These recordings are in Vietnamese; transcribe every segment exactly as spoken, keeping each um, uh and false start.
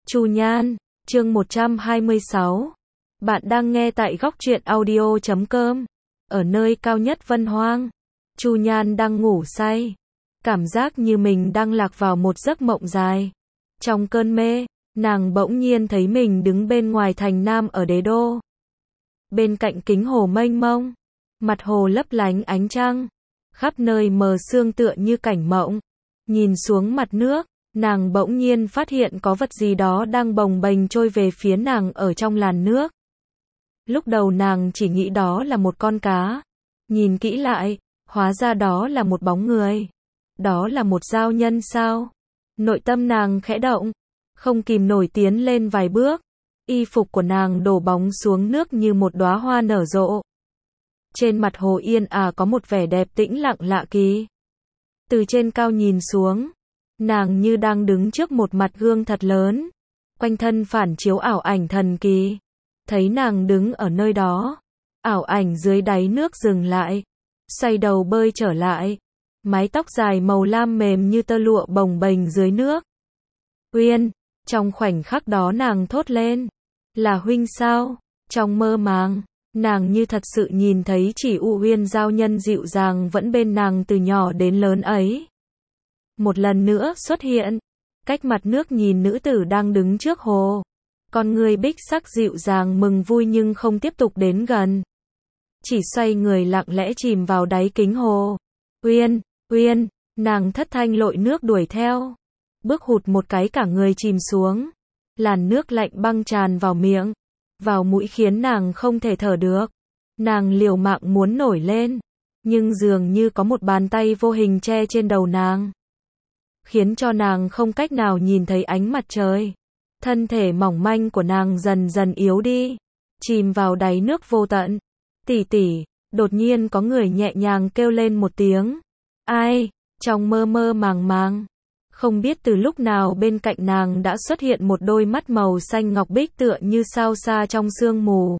Chu Nhan, chương một trăm hai mươi sáu. Bạn đang nghe tại góc truyện audio chấm com. Ở nơi cao nhất Vân Hoang, Chu Nhan đang ngủ say. Cảm giác như mình đang lạc vào một giấc mộng dài. Trong cơn mê, nàng bỗng nhiên thấy mình đứng bên ngoài thành Nam ở đế đô. Bên cạnh kính hồ mênh mông, mặt hồ lấp lánh ánh trăng, khắp nơi mờ sương tựa như cảnh mộng. Nhìn xuống mặt nước, nàng bỗng nhiên phát hiện có vật gì đó đang bồng bềnh trôi về phía nàng ở trong làn nước. Lúc đầu nàng chỉ nghĩ đó là một con cá. Nhìn kỹ lại, hóa ra đó là một bóng người. Đó là một giao nhân sao? Nội tâm nàng khẽ động, không kìm nổi tiến lên vài bước. Y phục của nàng đổ bóng xuống nước như một đóa hoa nở rộ. Trên mặt hồ yên ả có một vẻ đẹp tĩnh lặng lạ kỳ. Từ trên cao nhìn xuống, nàng như đang đứng trước một mặt gương thật lớn, quanh thân phản chiếu ảo ảnh thần kỳ. Thấy nàng đứng ở nơi đó, ảo ảnh dưới đáy nước dừng lại, xoay đầu bơi trở lại, mái tóc dài màu lam mềm như tơ lụa bồng bềnh dưới nước. Uyên, trong khoảnh khắc đó nàng thốt lên, là huynh sao? Trong mơ màng, nàng như thật sự nhìn thấy chỉ U Uyên giao nhân dịu dàng vẫn bên nàng từ nhỏ đến lớn ấy. Một lần nữa xuất hiện, cách mặt nước nhìn nữ tử đang đứng trước hồ. Con người bích sắc dịu dàng mừng vui nhưng không tiếp tục đến gần. Chỉ xoay người lặng lẽ chìm vào đáy kính hồ. Uyên, Uyên, nàng thất thanh lội nước đuổi theo. Bước hụt một cái cả người chìm xuống. Làn nước lạnh băng tràn vào miệng, vào mũi khiến nàng không thể thở được. Nàng liều mạng muốn nổi lên, nhưng dường như có một bàn tay vô hình che trên đầu nàng, khiến cho nàng không cách nào nhìn thấy ánh mặt trời. Thân thể mỏng manh của nàng dần dần yếu đi, chìm vào đáy nước vô tận. Tỷ tỷ, đột nhiên có người nhẹ nhàng kêu lên một tiếng. Ai? Trong mơ mơ màng màng, không biết từ lúc nào bên cạnh nàng đã xuất hiện một đôi mắt màu xanh ngọc bích tựa như sao xa trong sương mù.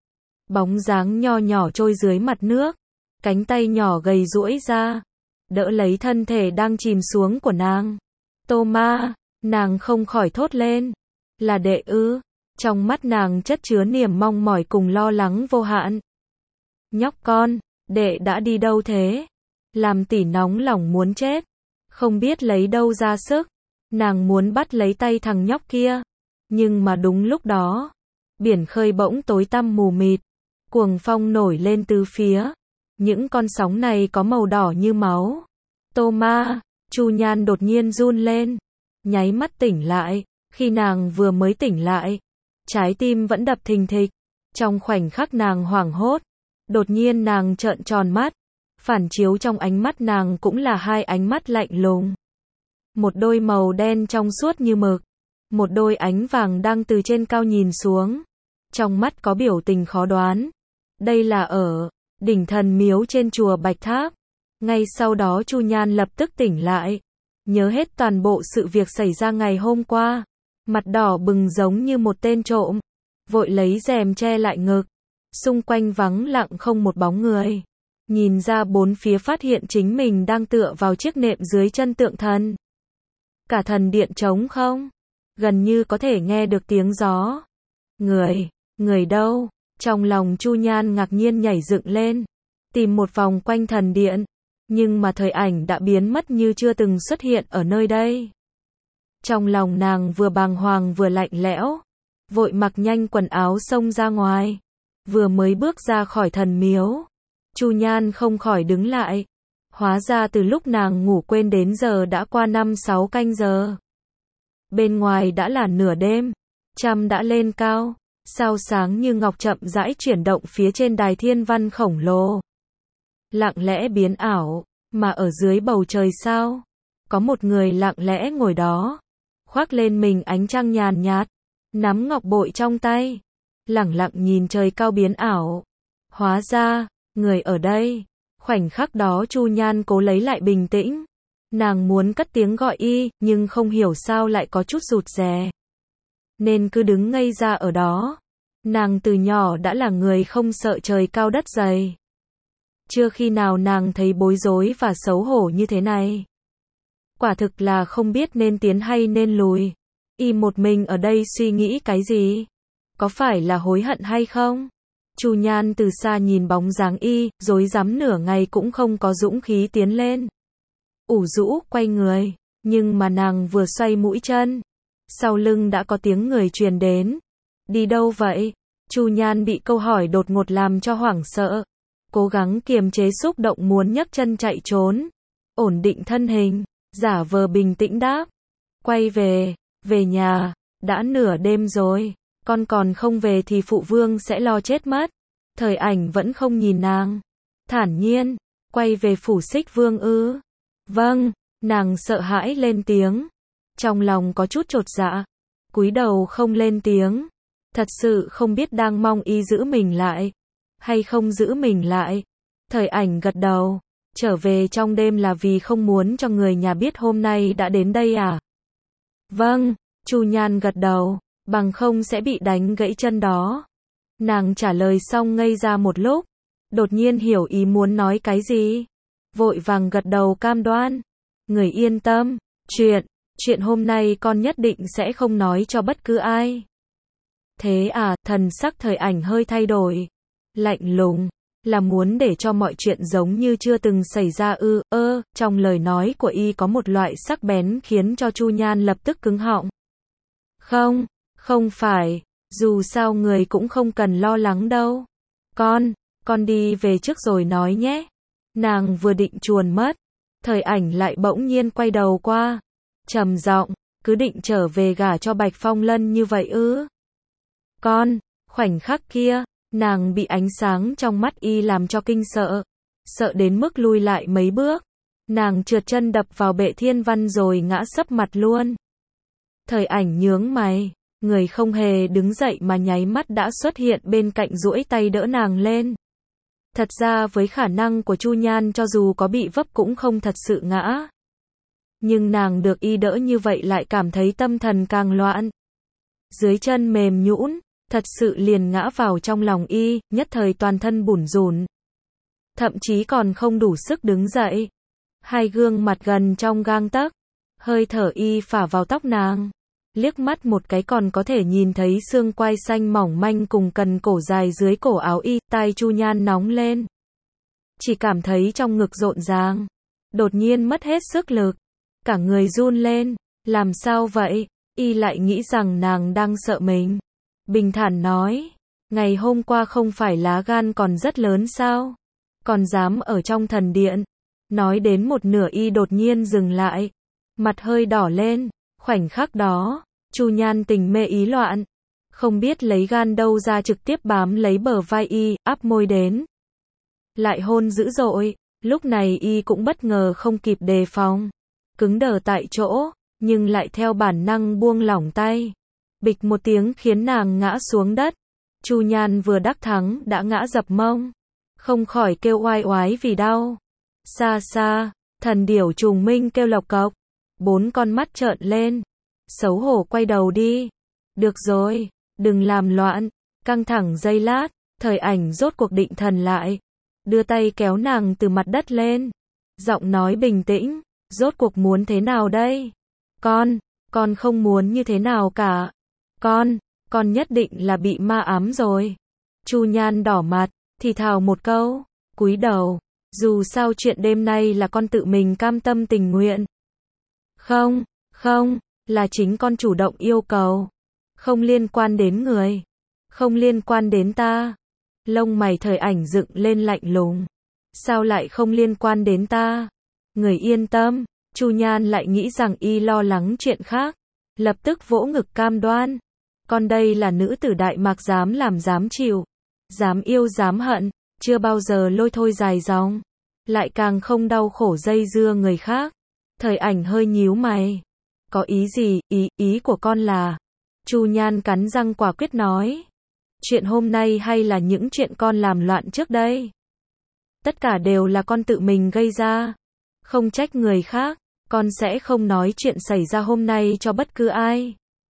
Bóng dáng nho nhỏ trôi dưới mặt nước, cánh tay nhỏ gầy duỗi ra, đỡ lấy thân thể đang chìm xuống của nàng. Tô Ma, nàng không khỏi thốt lên. Là đệ ư? Trong mắt nàng chất chứa niềm mong mỏi cùng lo lắng vô hạn. Nhóc con, đệ đã đi đâu thế? Làm tỷ nóng lòng muốn chết. Không biết lấy đâu ra sức. Nàng muốn bắt lấy tay thằng nhóc kia. Nhưng mà đúng lúc đó, biển khơi bỗng tối tăm mù mịt. Cuồng phong nổi lên từ phía. Những con sóng này có màu đỏ như máu. Tô Ma, Chu Nhan đột nhiên run lên. Nháy mắt tỉnh lại. Khi nàng vừa mới tỉnh lại, trái tim vẫn đập thình thịch. Trong khoảnh khắc nàng hoảng hốt, đột nhiên nàng trợn tròn mắt. Phản chiếu trong ánh mắt nàng cũng là hai ánh mắt lạnh lùng. Một đôi màu đen trong suốt như mực, một đôi ánh vàng đang từ trên cao nhìn xuống. Trong mắt có biểu tình khó đoán. Đây là ở đỉnh thần miếu trên chùa Bạch Tháp. Ngay sau đó Chu Nhan lập tức tỉnh lại, nhớ hết toàn bộ sự việc xảy ra ngày hôm qua. Mặt đỏ bừng giống như một tên trộm, vội lấy rèm che lại ngực. Xung quanh vắng lặng không một bóng người. Nhìn ra bốn phía phát hiện chính mình đang tựa vào chiếc nệm dưới chân tượng thần. Cả thần điện trống không, gần như có thể nghe được tiếng gió. Người, người đâu? Trong lòng Chu Nhan ngạc nhiên nhảy dựng lên, tìm một vòng quanh thần điện, nhưng mà thời ảnh đã biến mất như chưa từng xuất hiện ở nơi đây. Trong lòng nàng vừa bàng hoàng vừa lạnh lẽo, vội mặc nhanh quần áo xông ra ngoài. Vừa mới bước ra khỏi thần miếu, Chu Nhan không khỏi đứng lại. Hóa ra từ lúc nàng ngủ quên đến giờ đã qua năm sáu canh giờ. Bên ngoài đã là nửa đêm, trăng đã lên cao, sao sáng như ngọc chậm rãi chuyển động phía trên đài thiên văn khổng lồ. Lặng lẽ biến ảo, mà ở dưới bầu trời sao, có một người lặng lẽ ngồi đó, khoác lên mình ánh trăng nhàn nhạt, nắm ngọc bội trong tay, lẳng lặng nhìn trời cao biến ảo. Hóa ra, người ở đây. Khoảnh khắc đó Chu Nhan cố lấy lại bình tĩnh. Nàng muốn cất tiếng gọi y, nhưng không hiểu sao lại có chút rụt rè, nên cứ đứng ngây ra ở đó. Nàng từ nhỏ đã là người không sợ trời cao đất dày. Chưa khi nào nàng thấy bối rối và xấu hổ như thế này. Quả thực là không biết nên tiến hay nên lùi. Y một mình ở đây suy nghĩ cái gì? Có phải là hối hận hay không? Chu Nhan từ xa nhìn bóng dáng y, rối rắm nửa ngày cũng không có dũng khí tiến lên. Ủ rũ, quay người, nhưng mà nàng vừa xoay mũi chân, sau lưng đã có tiếng người truyền đến. Đi đâu vậy? Chu Nhan bị câu hỏi đột ngột làm cho hoảng sợ, cố gắng kiềm chế xúc động muốn nhấc chân chạy trốn, ổn định thân hình, giả vờ bình tĩnh đáp. Quay về, về nhà, đã nửa đêm rồi, con còn không về thì phụ vương sẽ lo chết mất. Thời Ảnh vẫn không nhìn nàng, thản nhiên, quay về phủ Xích Vương ư? Vâng, nàng sợ hãi lên tiếng, trong lòng có chút chột dạ, cúi đầu không lên tiếng, thật sự không biết đang mong y giữ mình lại, hay không giữ mình lại. Thời Ảnh gật đầu, trở về trong đêm là vì không muốn cho người nhà biết hôm nay đã đến đây à? Vâng, Chu Nhan gật đầu, bằng không sẽ bị đánh gãy chân đó. Nàng trả lời xong ngây ra một lúc, đột nhiên hiểu ý muốn nói cái gì, vội vàng gật đầu cam đoan. Người yên tâm, chuyện, chuyện hôm nay con nhất định sẽ không nói cho bất cứ ai. Thế à, thần sắc Thời Ảnh hơi thay đổi, lạnh lùng, là muốn để cho mọi chuyện giống như chưa từng xảy ra ư? Ơ, trong lời nói của y có một loại sắc bén khiến cho Chu Nhan lập tức cứng họng. Không, không phải, dù sao người cũng không cần lo lắng đâu. Con, con đi về trước rồi nói nhé. Nàng vừa định chuồn mất, Thời Ảnh lại bỗng nhiên quay đầu qua, trầm giọng, cứ định trở về gả cho Bạch Phong Lân như vậy ư? Con, khoảnh khắc kia, nàng bị ánh sáng trong mắt y làm cho kinh sợ, sợ đến mức lui lại mấy bước. Nàng trượt chân đập vào bệ thiên văn rồi ngã sấp mặt luôn. Thời Ảnh nhướng mày, người không hề đứng dậy mà nháy mắt đã xuất hiện bên cạnh duỗi tay đỡ nàng lên. Thật ra với khả năng của Chu Nhan cho dù có bị vấp cũng không thật sự ngã. Nhưng nàng được y đỡ như vậy lại cảm thấy tâm thần càng loạn. Dưới chân mềm nhũn, thật sự liền ngã vào trong lòng y, nhất thời toàn thân bủn rủn. Thậm chí còn không đủ sức đứng dậy. Hai gương mặt gần trong gang tấc, hơi thở y phả vào tóc nàng. Liếc mắt một cái còn có thể nhìn thấy xương quai xanh mỏng manh cùng cần cổ dài dưới cổ áo y, tai Chu Nhan nóng lên. Chỉ cảm thấy trong ngực rộn ràng, đột nhiên mất hết sức lực, cả người run lên, làm sao vậy? Y lại nghĩ rằng nàng đang sợ mình. Bình thản nói, ngày hôm qua không phải lá gan còn rất lớn sao? Còn dám ở trong thần điện. Nói đến một nửa y đột nhiên dừng lại, mặt hơi đỏ lên, khoảnh khắc đó, Chu Nhan tình mê ý loạn, không biết lấy gan đâu ra trực tiếp bám lấy bờ vai y, áp môi đến. Lại hôn dữ dội, lúc này y cũng bất ngờ không kịp đề phòng, cứng đờ tại chỗ, nhưng lại theo bản năng buông lỏng tay. Bịch một tiếng khiến nàng ngã xuống đất. Chu Nhan vừa đắc thắng đã ngã dập mông, không khỏi kêu oai oái vì đau. Xa xa, thần điểu trùng minh kêu lộc cộc, bốn con mắt trợn lên, xấu hổ quay đầu đi. Được rồi, đừng làm loạn. Căng thẳng giây lát, Thời Ảnh rốt cuộc định thần lại, đưa tay kéo nàng từ mặt đất lên, giọng nói bình tĩnh, rốt cuộc muốn thế nào đây? Con, con không muốn như thế nào cả. Con, con nhất định là bị ma ám rồi. Chu Nhan đỏ mặt, thì thào một câu, cúi đầu. Dù sao chuyện đêm nay là con tự mình cam tâm tình nguyện. Không, không, là chính con chủ động yêu cầu. Không liên quan đến người. Không liên quan đến ta. Lông mày Thời Ảnh dựng lên lạnh lùng. Sao lại không liên quan đến ta? Người yên tâm. Chu Nhan lại nghĩ rằng y lo lắng chuyện khác. Lập tức vỗ ngực cam đoan. Con đây là nữ tử Đại Mạc, dám làm dám chịu. Dám yêu dám hận. Chưa bao giờ lôi thôi dài dòng, lại càng không đau khổ dây dưa người khác. Thời Ảnh hơi nhíu mày. Có ý gì? Ý, ý của con là... Chu Nhan cắn răng quả quyết nói. Chuyện hôm nay hay là những chuyện con làm loạn trước đây? Tất cả đều là con tự mình gây ra. Không trách người khác, con sẽ không nói chuyện xảy ra hôm nay cho bất cứ ai.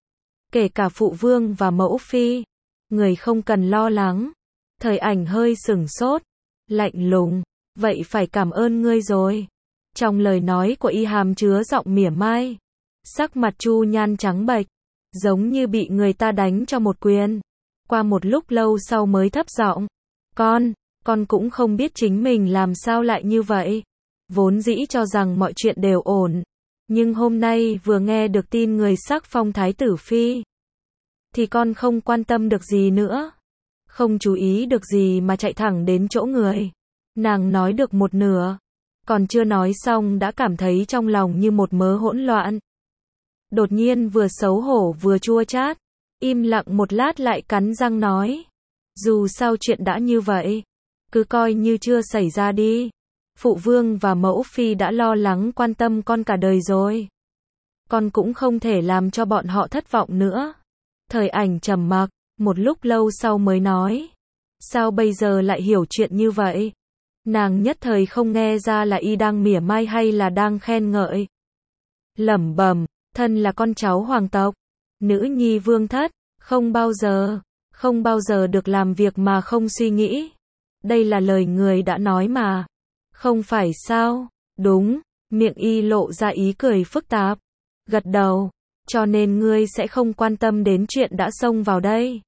Kể cả phụ vương và mẫu phi. Người không cần lo lắng. Thời Ảnh hơi sửng sốt, lạnh lùng, vậy phải cảm ơn ngươi rồi. Trong lời nói của y hàm chứa giọng mỉa mai. Sắc mặt Chu Nhan trắng bệch, giống như bị người ta đánh cho một quyền. Qua một lúc lâu sau mới thấp giọng, con, con cũng không biết chính mình làm sao lại như vậy. Vốn dĩ cho rằng mọi chuyện đều ổn, nhưng hôm nay vừa nghe được tin người sắc phong thái tử phi, thì con không quan tâm được gì nữa, không chú ý được gì mà chạy thẳng đến chỗ người. Nàng nói được một nửa, còn chưa nói xong đã cảm thấy trong lòng như một mớ hỗn loạn. Đột nhiên vừa xấu hổ vừa chua chát, im lặng một lát lại cắn răng nói, dù sao chuyện đã như vậy, cứ coi như chưa xảy ra đi. Phụ vương và mẫu phi đã lo lắng quan tâm con cả đời rồi, con cũng không thể làm cho bọn họ thất vọng nữa. Thời Ảnh trầm mặc, một lúc lâu sau mới nói, sao bây giờ lại hiểu chuyện như vậy? Nàng nhất thời không nghe ra là y đang mỉa mai hay là đang khen ngợi. Lẩm bẩm, thân là con cháu hoàng tộc, nữ nhi vương thất, không bao giờ, không bao giờ được làm việc mà không suy nghĩ. Đây là lời người đã nói mà. Không phải sao? Đúng, miệng y lộ ra ý cười phức tạp. Gật đầu, cho nên ngươi sẽ không quan tâm đến chuyện đã xông vào đây.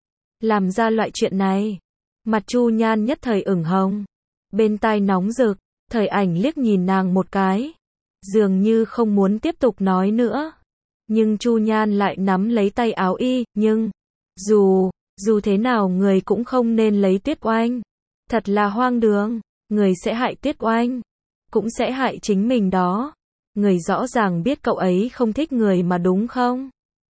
Làm ra loại chuyện này. Mặt Chu Nhan nhất thời ửng hồng. Bên tai nóng rực, Thời Ảnh liếc nhìn nàng một cái. Dường như không muốn tiếp tục nói nữa. Nhưng Chu Nhan lại nắm lấy tay áo y, nhưng, dù, dù thế nào người cũng không nên lấy Tuyết Oanh. Thật là hoang đường, người sẽ hại Tuyết Oanh, cũng sẽ hại chính mình đó. Người rõ ràng biết cậu ấy không thích người mà đúng không?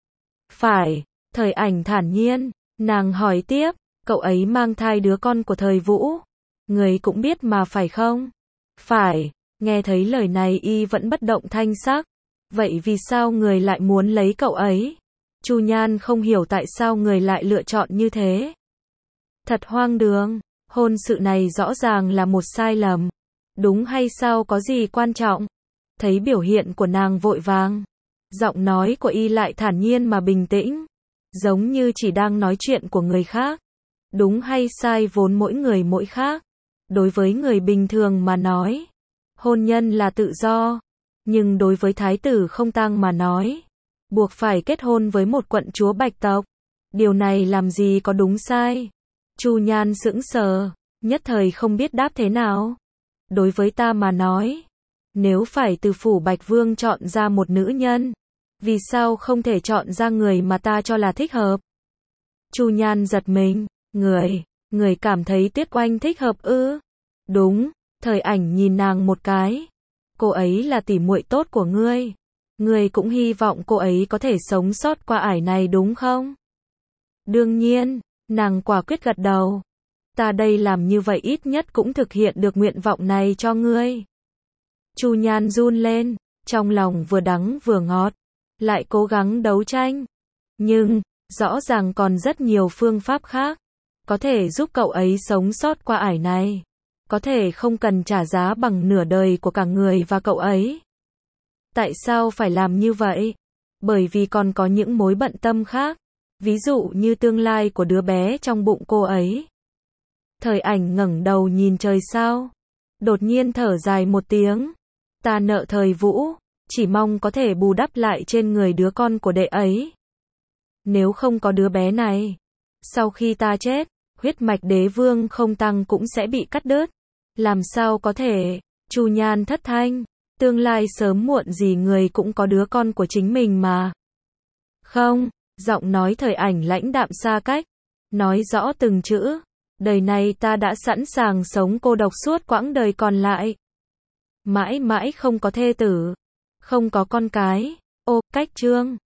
Phải, Thời Ảnh thản nhiên, nàng hỏi tiếp, cậu ấy mang thai đứa con của Thời Vũ. Người cũng biết mà phải không? Phải, nghe thấy lời này y vẫn bất động thanh sắc. Vậy vì sao người lại muốn lấy cậu ấy? Chu Nhan không hiểu tại sao người lại lựa chọn như thế. Thật hoang đường, hôn sự này rõ ràng là một sai lầm. Đúng hay sao có gì quan trọng? Thấy biểu hiện của nàng vội vàng, giọng nói của y lại thản nhiên mà bình tĩnh, giống như chỉ đang nói chuyện của người khác. Đúng hay sai vốn mỗi người mỗi khác. Đối với người bình thường mà nói, hôn nhân là tự do, nhưng đối với thái tử Không Tang mà nói, buộc phải kết hôn với một quận chúa Bạch tộc. Điều này làm gì có đúng sai? Chu Nhan sững sờ, nhất thời không biết đáp thế nào. Đối với ta mà nói, nếu phải từ phủ Bạch Vương chọn ra một nữ nhân, vì sao không thể chọn ra người mà ta cho là thích hợp? Chu Nhan giật mình, người, người cảm thấy Tuyết Oanh thích hợp ư? Đúng, Thời Ảnh nhìn nàng một cái. Cô ấy là tỉ muội tốt của ngươi. Ngươi cũng hy vọng cô ấy có thể sống sót qua ải này đúng không? Đương nhiên, nàng quả quyết gật đầu. Ta đây làm như vậy ít nhất cũng thực hiện được nguyện vọng này cho ngươi. Chu Nhan run lên, trong lòng vừa đắng vừa ngọt, lại cố gắng đấu tranh. Nhưng, rõ ràng còn rất nhiều phương pháp khác, có thể giúp cậu ấy sống sót qua ải này. Có thể không cần trả giá bằng nửa đời của cả người và cậu ấy. Tại sao phải làm như vậy? Bởi vì còn có những mối bận tâm khác, ví dụ như tương lai của đứa bé trong bụng cô ấy. Thời Ảnh ngẩng đầu nhìn trời sao, đột nhiên thở dài một tiếng. Ta nợ Thời Vũ, chỉ mong có thể bù đắp lại trên người đứa con của đệ ấy. Nếu không có đứa bé này, sau khi ta chết, huyết mạch đế vương Không Tang cũng sẽ bị cắt đứt. Làm sao có thể? Chu Nhan thất thanh, tương lai sớm muộn gì người cũng có đứa con của chính mình mà. Không, giọng nói Thời Ảnh lãnh đạm xa cách, nói rõ từng chữ, đời này ta đã sẵn sàng sống cô độc suốt quãng đời còn lại. Mãi mãi không có thê tử, không có con cái. Ô, cách chương